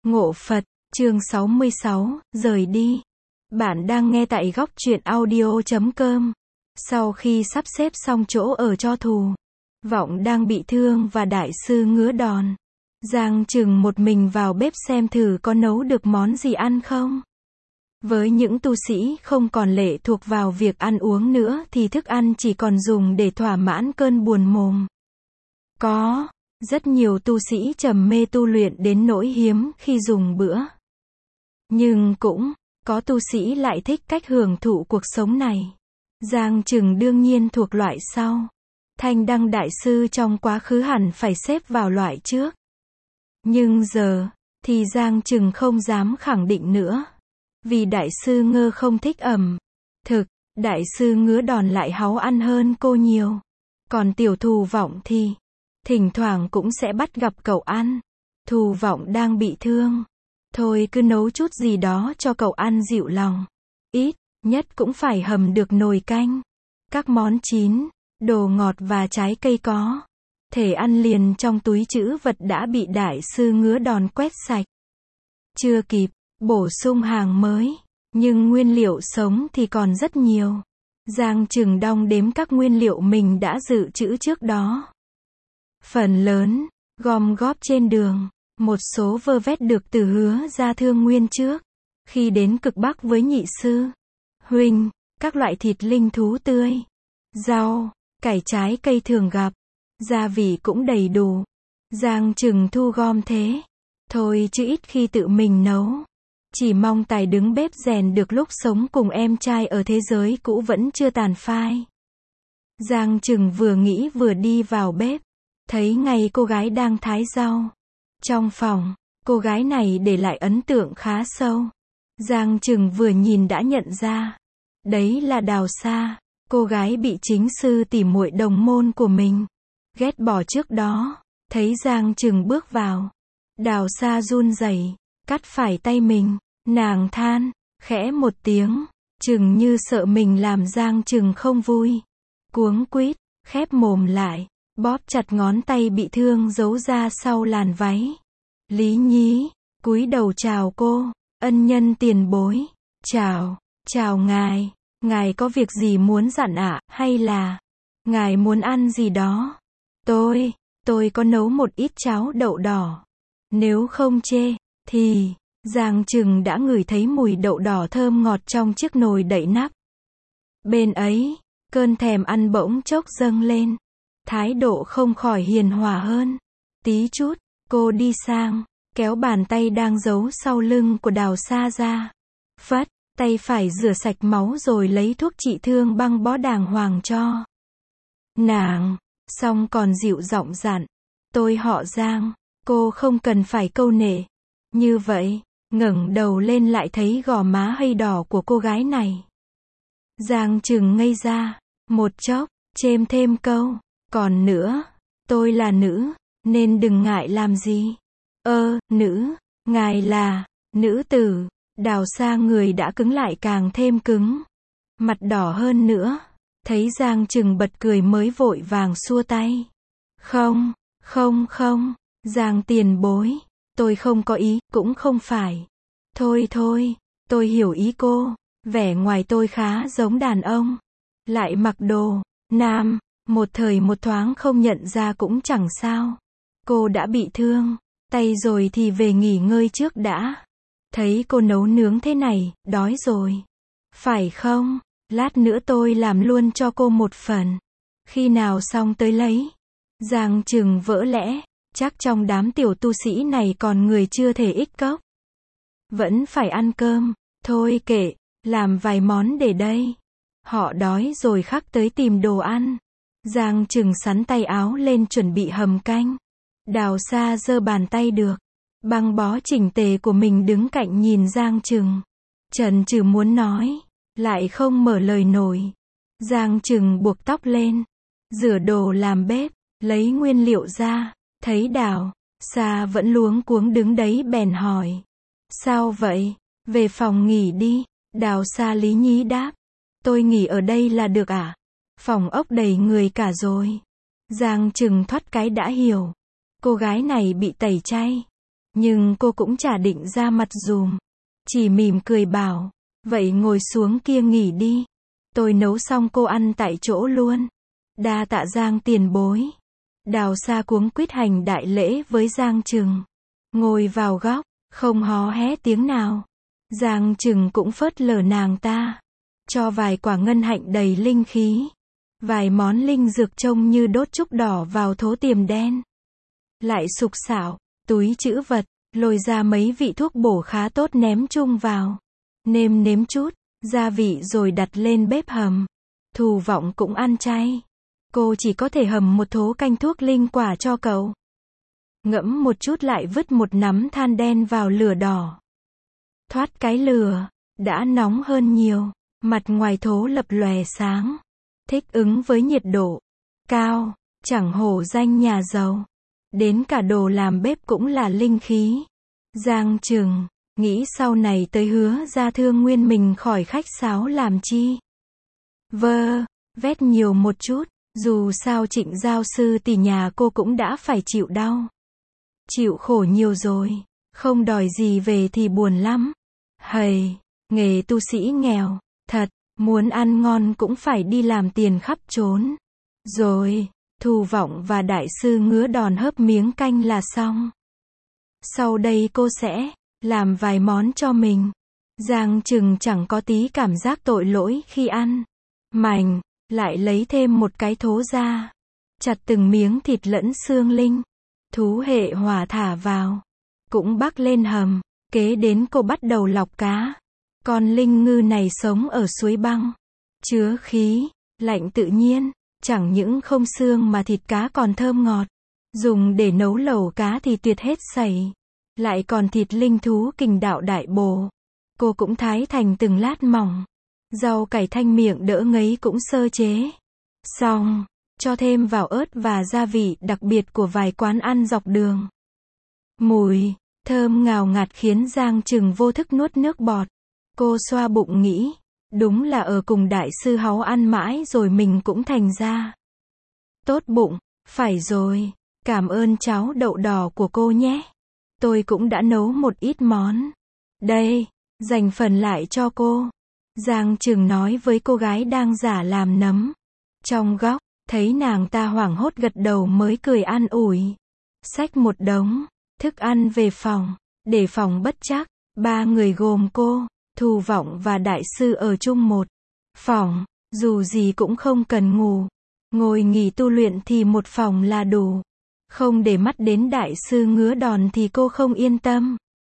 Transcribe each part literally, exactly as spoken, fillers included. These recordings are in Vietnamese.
Ngộ Phật, chương sáu mươi sáu, rời đi. Bạn đang nghe tại góc truyện audio chấm com. Sau khi sắp xếp xong chỗ ở cho Thù Vọng đang bị thương và đại sư ngứa đòn, Giang Trừng một mình vào bếp xem thử có nấu được món gì ăn không. Với những tu sĩ không còn lệ thuộc vào việc ăn uống nữa thì thức ăn chỉ còn dùng để thỏa mãn cơn buồn mồm. Có rất nhiều tu sĩ trầm mê tu luyện đến nỗi hiếm khi dùng bữa. Nhưng cũng có tu sĩ lại thích cách hưởng thụ cuộc sống này. Giang Trừng đương nhiên thuộc loại sau. Thanh Đăng đại sư trong quá khứ hẳn phải xếp vào loại trước. Nhưng giờ thì Giang Trừng không dám khẳng định nữa. Vì đại sư Ngơ không thích ẩm thực, đại sư Ngứa đòn lại háu ăn hơn cô nhiều. Còn tiểu Thù Vọng thì thỉnh thoảng cũng sẽ bắt gặp cậu ăn. Thù Vọng đang bị thương, thôi cứ nấu chút gì đó cho cậu ăn dịu lòng. Ít nhất cũng phải hầm được nồi canh. Các món chín, đồ ngọt và trái cây có thể ăn liền trong túi trữ vật đã bị đại sư Ngứa đòn quét sạch. Chưa kịp bổ sung hàng mới, nhưng nguyên liệu sống thì còn rất nhiều. Giang Trừng đong đếm các nguyên liệu mình đã dự trữ trước đó. Phần lớn gom góp trên đường, một số vơ vét được từ Hứa Gia Thương Nguyên trước khi đến cực Bắc với nhị sư huynh. Các loại thịt linh thú tươi, rau, cải, trái cây thường gặp, gia vị cũng đầy đủ. Giang Trừng thu gom thế thôi chứ ít khi tự mình nấu. Chỉ mong tài đứng bếp rèn được lúc sống cùng em trai ở thế giới cũ vẫn chưa tàn phai. Giang Trừng vừa nghĩ vừa đi vào bếp, thấy ngay cô gái đang thái rau trong phòng. Cô gái này để lại ấn tượng khá sâu. Giang Trừng vừa nhìn đã nhận ra, đấy là Đào Sa, cô gái bị chính sư tỉ muội đồng môn của mình ghét bỏ trước đó. Thấy Giang Trừng bước vào, Đào Sa run rẩy, cắt phải tay mình. Nàng than khẽ một tiếng, chừng như sợ mình làm Giang Trừng không vui. Cuống quýt khép mồm lại, bóp chặt ngón tay bị thương giấu ra sau làn váy. Lý Nhí cúi đầu chào cô, ân nhân tiền bối. Chào, chào ngài, ngài có việc gì muốn dặn ạ, à? Hay là ngài muốn ăn gì đó? Tôi, tôi có nấu một ít cháo đậu đỏ. Nếu không chê, thì Giang Trừng đã ngửi thấy mùi đậu đỏ thơm ngọt trong chiếc nồi đậy nắp. Bên ấy, cơn thèm ăn bỗng chốc dâng lên. Thái độ không khỏi hiền hòa hơn tí chút. Cô đi sang, kéo bàn tay đang giấu sau lưng của Đào Sa ra. Phất tay phải rửa sạch máu rồi lấy thuốc trị thương băng bó đàng hoàng cho nàng. Xong còn dịu giọng dặn, tôi họ Giang, cô không cần phải câu nệ như vậy. Ngẩng đầu lên lại thấy gò má hơi đỏ của cô gái này. Giang Trừng ngây ra một chốc, chêm thêm câu, còn nữa, tôi là nữ, nên đừng ngại làm gì. Ơ, nữ, ngài là nữ tử. Đào Sa người đã cứng lại càng thêm cứng, mặt đỏ hơn nữa. Thấy Giang Trừng bật cười mới vội vàng xua tay. Không, không không, Giang tiền bối, tôi không có ý, cũng không phải. Thôi thôi, tôi hiểu ý cô. Vẻ ngoài tôi khá giống đàn ông, lại mặc đồ nam, một thời một thoáng không nhận ra cũng chẳng sao. Cô đã bị thương tay rồi thì về nghỉ ngơi trước đã. Thấy cô nấu nướng thế này, đói rồi, phải không? Lát nữa tôi làm luôn cho cô một phần. Khi nào xong tới lấy. Giang Trừng vỡ lẽ, chắc trong đám tiểu tu sĩ này còn người chưa thể ích cốc. Vẫn phải ăn cơm, thôi kệ, làm vài món để đây. Họ đói rồi khắc tới tìm đồ ăn. Giang Trừng sắn tay áo lên chuẩn bị hầm canh. Đào Sa giơ bàn tay được băng bó chỉnh tề của mình đứng cạnh nhìn Giang Trừng. Chần chừ muốn nói, lại không mở lời nổi. Giang Trừng buộc tóc lên, rửa đồ làm bếp, lấy nguyên liệu ra. Thấy Đào Sa vẫn luống cuống đứng đấy bèn hỏi, sao vậy? Về phòng nghỉ đi. Đào Sa lý nhí đáp, tôi nghỉ ở đây là được à? Phòng ốc đầy người cả rồi. Giang Trừng thoát cái đã hiểu, cô gái này bị tẩy chay. Nhưng cô cũng chả định ra mặt dùm. Chỉ mỉm cười bảo, vậy ngồi xuống kia nghỉ đi. Tôi nấu xong cô ăn tại chỗ luôn. Đa tạ Giang tiền bối. Đào Sa cuống quýt hành đại lễ với Giang Trừng. Ngồi vào góc, không hó hé tiếng nào. Giang Trừng cũng phớt lờ nàng ta. Cho vài quả ngân hạnh đầy linh khí. Vài món linh dược trông như đốt trúc đỏ vào thố tiềm đen. Lại sục sạo, túi trữ vật, lôi ra mấy vị thuốc bổ khá tốt ném chung vào. Nêm nếm chút, gia vị rồi đặt lên bếp hầm. Thù Vọng cũng ăn chay. Cô chỉ có thể hầm một thố canh thuốc linh quả cho cậu. Ngẫm một chút lại vứt một nắm than đen vào lửa đỏ. Thoát cái lửa, đã nóng hơn nhiều. Mặt ngoài thố lập lòe sáng. Thích ứng với nhiệt độ cao, chẳng hổ danh nhà giàu. Đến cả đồ làm bếp cũng là linh khí. Giang Trừng nghĩ sau này tới hứa ra thương nguyên mình khỏi khách sáo làm chi. Vơ, vét nhiều một chút, dù sao Trịnh Giao sư tỷ nhà cô cũng đã phải chịu đau. Chịu khổ nhiều rồi, không đòi gì về thì buồn lắm. Hầy, nghề tu sĩ nghèo, thật, muốn ăn ngon cũng phải đi làm tiền khắp trốn. Rồi, Thù Vọng và đại sư ngứa đòn hớp miếng canh là xong. Sau đây cô sẽ làm vài món cho mình. Giang Trừng chẳng có tí cảm giác tội lỗi khi ăn. Mảnh, lại lấy thêm một cái thố ra. Chặt từng miếng thịt lẫn xương linh. Thú hệ hỏa thả vào. Cũng bắc lên hầm. Kế đến cô bắt đầu lọc cá. Con linh ngư này sống ở suối băng. Chứa khí, lạnh tự nhiên. Chẳng những không xương mà thịt cá còn thơm ngọt. Dùng để nấu lẩu cá thì tuyệt hết sảy. Lại còn thịt linh thú kình đạo đại bổ. Cô cũng thái thành từng lát mỏng. Rau cải thanh miệng đỡ ngấy cũng sơ chế. Xong, cho thêm vào ớt và gia vị đặc biệt của vài quán ăn dọc đường. Mùi thơm ngào ngạt khiến Giang Trừng vô thức nuốt nước bọt. Cô xoa bụng nghĩ, đúng là ở cùng đại sư Háu ăn mãi rồi mình cũng thành ra tốt bụng. Phải rồi, cảm ơn cháo đậu đỏ của cô nhé. Tôi cũng đã nấu một ít món. Đây, dành phần lại cho cô. Giang Trừng nói với cô gái đang giả làm nấm. Trong góc, thấy nàng ta hoảng hốt gật đầu mới cười an ủi. Xách một đống thức ăn về phòng. Để phòng bất trắc, ba người gồm cô, Thù Vọng và đại sư ở chung một phòng. Dù gì cũng không cần ngủ. Ngồi nghỉ tu luyện thì một phòng là đủ. Không để mắt đến đại sư ngứa đòn thì cô không yên tâm.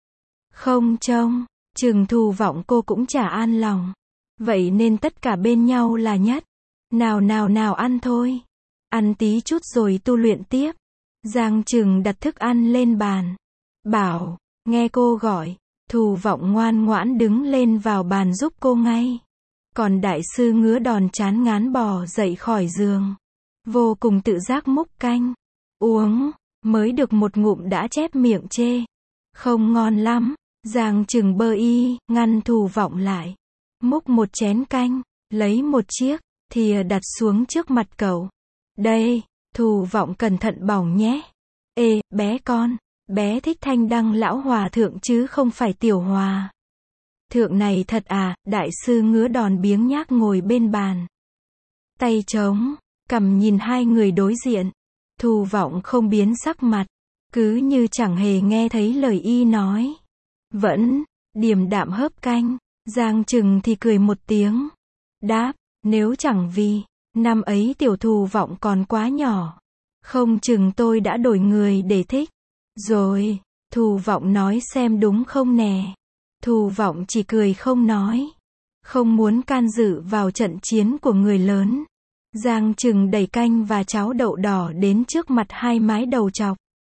Không trông chừng Thù Vọng cô cũng chả an lòng. Vậy nên tất cả bên nhau là nhất. Nào nào nào ăn thôi. Ăn tí chút rồi tu luyện tiếp. Giang Trừng đặt thức ăn lên bàn. Bảo, nghe cô gọi. Thù Vọng ngoan ngoãn đứng lên vào bàn giúp cô ngay. Còn đại sư ngứa đòn chán ngán bò dậy khỏi giường. Vô cùng tự giác múc canh. Uống, mới được một ngụm đã chép miệng chê. Không ngon lắm. Giang Trừng bơ y, ngăn Thù Vọng lại. Múc một chén canh, lấy một chiếc thìa đặt xuống trước mặt cậu. Đây, Thù Vọng cẩn thận bỏng nhé. Ê, bé con, bé thích Thanh Đăng lão hòa thượng chứ không phải tiểu hòa thượng này thật à? Đại sư ngứa đòn biếng nhác ngồi bên bàn. Tay trống, cằm nhìn hai người đối diện. Thù Vọng không biến sắc mặt, cứ như chẳng hề nghe thấy lời y nói. Vẫn điềm đạm hớp canh. Giang Trừng thì cười một tiếng. Đáp, nếu chẳng vì năm ấy tiểu Thù Vọng còn quá nhỏ, không chừng tôi đã đổi người để thích rồi. Thù Vọng nói xem đúng không nè. Thù Vọng chỉ cười không nói. Không muốn can dự vào trận chiến của người lớn. Giang Trừng đẩy canh và cháo đậu đỏ đến trước mặt hai mái đầu chọc.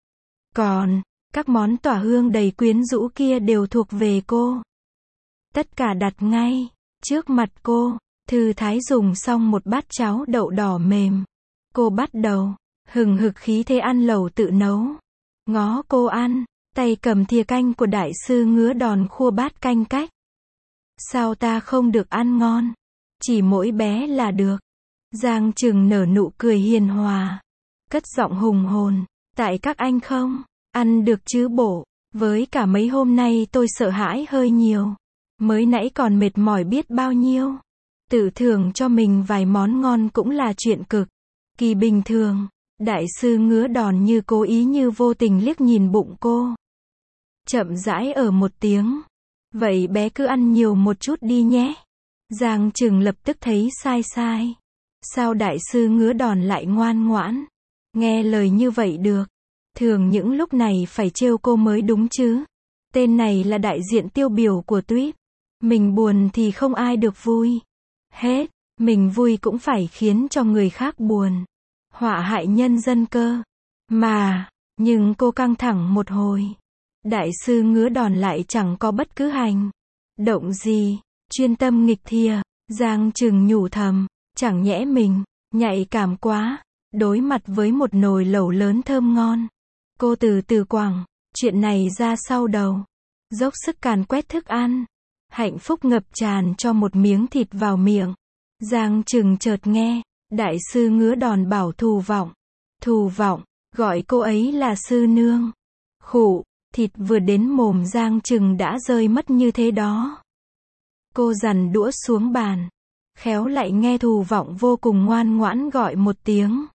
Còn các món tỏa hương đầy quyến rũ kia đều thuộc về cô. Tất cả đặt ngay trước mặt cô. Thư thái dùng xong một bát cháo đậu đỏ mềm. Cô bắt đầu hừng hực khí thế ăn lẩu tự nấu. Ngó cô ăn, tay cầm thìa canh của đại sư ngứa đòn khua bát canh cách. Sao ta không được ăn ngon? Chỉ mỗi bé là được. Giang Trừng nở nụ cười hiền hòa, cất giọng hùng hồn. Tại các anh không ăn được chứ bộ. Với cả mấy hôm nay tôi sợ hãi hơi nhiều. Mới nãy còn mệt mỏi biết bao nhiêu. Tự thưởng cho mình vài món ngon cũng là chuyện cực kỳ bình thường. Đại sư ngứa đòn như cố ý như vô tình liếc nhìn bụng cô. Chậm rãi ở một tiếng. Vậy bé cứ ăn nhiều một chút đi nhé. Giang Trừng lập tức thấy sai sai. Sao đại sư ngứa đòn lại ngoan ngoãn? Nghe lời như vậy được. Thường những lúc này phải trêu cô mới đúng chứ. Tên này là đại diện tiêu biểu của Tuyết. Mình buồn thì không ai được vui. Hết, mình vui cũng phải khiến cho người khác buồn. Họa hại nhân dân cơ. Mà, nhưng cô căng thẳng một hồi. Đại sư ngứa đòn lại chẳng có bất cứ hành động gì. Chuyên tâm nghịch thìa. Giang Trừng nhủ thầm. Chẳng nhẽ mình, nhạy cảm quá. Đối mặt với một nồi lẩu lớn thơm ngon. Cô từ từ quẳng chuyện này ra sau đầu. Dốc sức càn quét thức ăn. Hạnh phúc ngập tràn cho một miếng thịt vào miệng. Giang Trừng chợt nghe. Đại sư ngứa đòn bảo Thù Vọng. Thù Vọng, gọi cô ấy là sư nương. Khụ, thịt vừa đến mồm Giang Trừng đã rơi mất như thế đó. Cô dằn đũa xuống bàn. Khéo lại nghe Thù Vọng vô cùng ngoan ngoãn gọi một tiếng.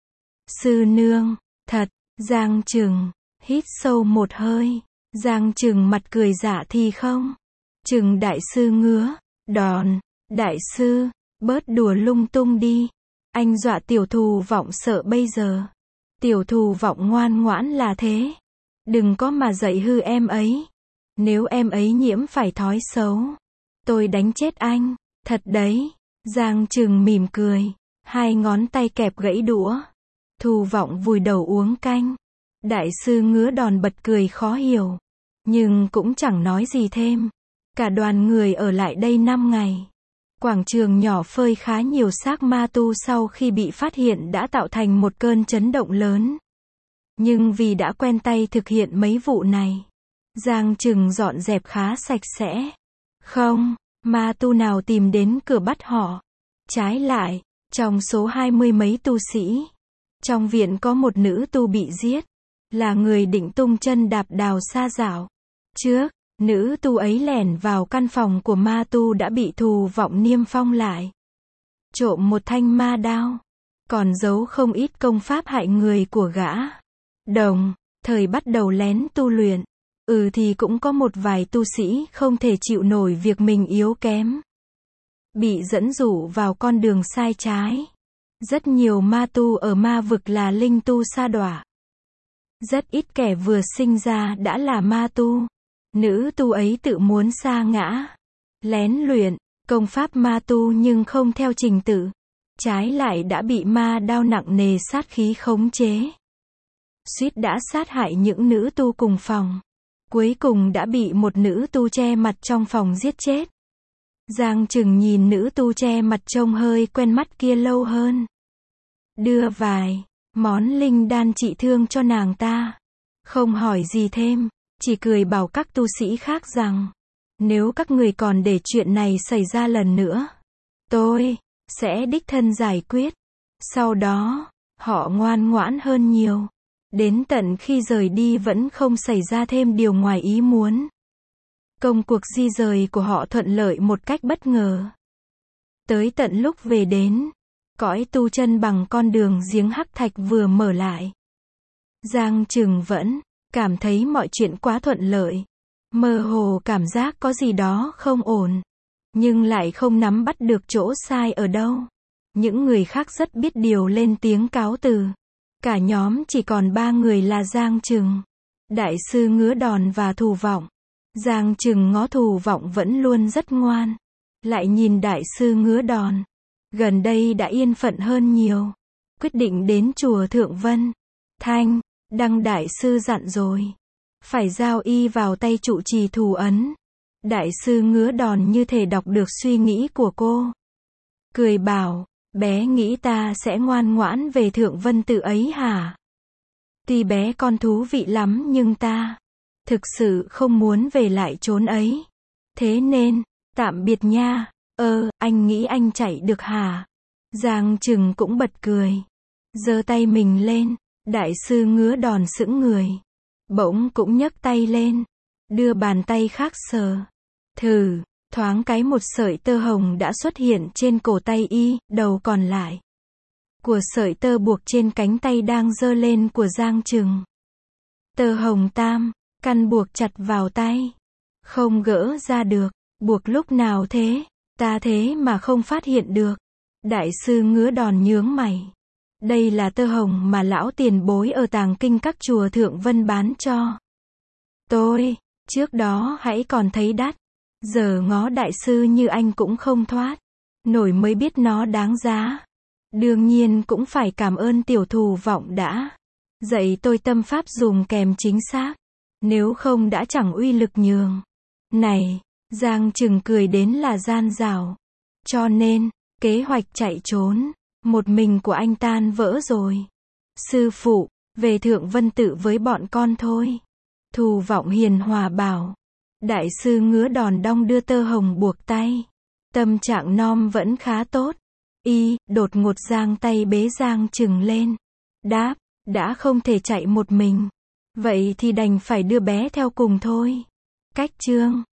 Sư nương, thật, Giang Trừng, hít sâu một hơi. Giang Trừng mặt cười dạ thì không. Trừng đại sư ngứa, đòn, đại sư, bớt đùa lung tung đi. Anh dọa tiểu Thù Vọng sợ bây giờ. Tiểu Thù Vọng ngoan ngoãn là thế. Đừng có mà dạy hư em ấy. Nếu em ấy nhiễm phải thói xấu, tôi đánh chết anh. Thật đấy. Giang Trừng mỉm cười. Hai ngón tay kẹp gãy đũa. Thù Vọng vùi đầu uống canh. Đại sư ngứa đòn bật cười khó hiểu. Nhưng cũng chẳng nói gì thêm. Cả đoàn người ở lại đây năm ngày. Quảng trường nhỏ phơi khá nhiều xác ma tu sau khi bị phát hiện đã tạo thành một cơn chấn động lớn. Nhưng vì đã quen tay thực hiện mấy vụ này, Giang Trừng dọn dẹp khá sạch sẽ. Không, ma tu nào tìm đến cửa bắt họ. Trái lại, trong số hai mươi mấy tu sĩ, trong viện có một nữ tu bị giết. Là người định tung chân đạp đào sa dạo. Trước, nữ tu ấy lẻn vào căn phòng của ma tu đã bị Thù Vọng niêm phong lại. Trộm một thanh ma đao. Còn giấu không ít công pháp hại người của gã. Đồng, thời bắt đầu lén tu luyện. Ừ thì cũng có một vài tu sĩ không thể chịu nổi việc mình yếu kém. Bị dẫn dụ vào con đường sai trái. Rất nhiều ma tu ở ma vực là linh tu sa đọa. Rất ít kẻ vừa sinh ra đã là ma tu. Nữ tu ấy tự muốn sa ngã. Lén luyện, công pháp ma tu nhưng không theo trình tự. Trái lại đã bị ma đao nặng nề sát khí khống chế. Suýt đã sát hại những nữ tu cùng phòng. Cuối cùng đã bị một nữ tu che mặt trong phòng giết chết. Giang Trừng nhìn nữ tu che mặt trông hơi quen mắt kia lâu hơn. Đưa vài món linh đan trị thương cho nàng ta. Không hỏi gì thêm, chỉ cười bảo các tu sĩ khác rằng, nếu các người còn để chuyện này xảy ra lần nữa, tôi sẽ đích thân giải quyết. Sau đó, họ ngoan ngoãn hơn nhiều. Đến tận khi rời đi vẫn không xảy ra thêm điều ngoài ý muốn. Công cuộc di rời của họ thuận lợi một cách bất ngờ. Tới tận lúc về đến, cõi tu chân bằng con đường giếng hắc thạch vừa mở lại. Giang Trừng vẫn cảm thấy mọi chuyện quá thuận lợi. Mơ hồ cảm giác có gì đó không ổn. Nhưng lại không nắm bắt được chỗ sai ở đâu. Những người khác rất biết điều lên tiếng cáo từ. Cả nhóm chỉ còn ba người là Giang Trừng, đại sư ngứa đòn và Thù Vọng. Giang Trừng ngó Thù Vọng vẫn luôn rất ngoan. Lại nhìn đại sư ngứa đòn. Gần đây đã yên phận hơn nhiều. Quyết định đến chùa Thượng Vân. Thanh, Đăng đại sư dặn rồi. Phải giao y vào tay trụ trì thù ấn. Đại sư ngứa đòn như thể đọc được suy nghĩ của cô. Cười bảo, bé nghĩ ta sẽ ngoan ngoãn về Thượng Vân tự ấy hả? Tuy bé con thú vị lắm nhưng ta thực sự không muốn về lại chốn ấy. Thế nên, tạm biệt nha. Ơ, anh nghĩ anh chạy được hả? Giang Trừng cũng bật cười. Giơ tay mình lên, đại sư ngứa đòn sững người. bỗng cũng nhấc tay lên, đưa bàn tay khác sờ. Thử, thoáng cái một sợi tơ hồng đã xuất hiện trên cổ tay y, đầu còn lại của sợi tơ buộc trên cánh tay đang giơ lên của Giang Trừng. Tơ hồng tam, căn buộc chặt vào tay, không gỡ ra được. Buộc lúc nào thế? Ta thế mà không phát hiện được. Đại sư Ngứa Đòn nhướng mày. Đây là tơ hồng mà lão tiền bối ở tàng kinh các chùa Thượng Vân bán cho tôi. Trước đó hãy còn thấy đắt. Giờ ngó đại sư như anh cũng không thoát nổi mới biết nó đáng giá. Đương nhiên cũng phải cảm ơn tiểu thù vọng đã dạy tôi tâm pháp dùng kèm chính xác. Nếu không đã chẳng uy lực nhường. Này, Giang Trừng cười đến là gian dảo. Cho nên, kế hoạch chạy trốn một mình của anh tan vỡ rồi. Sư phụ, về Thượng Vân Tự với bọn con thôi. Thù vọng hiền hòa bảo. Đại sư Ngứa Đòn đong đưa tơ hồng buộc tay. Tâm trạng Nom vẫn khá tốt. Y, đột ngột giang tay bế Giang Trừng lên. Đáp, đã không thể chạy một mình. Vậy thì đành phải đưa bé theo cùng thôi. Cách chương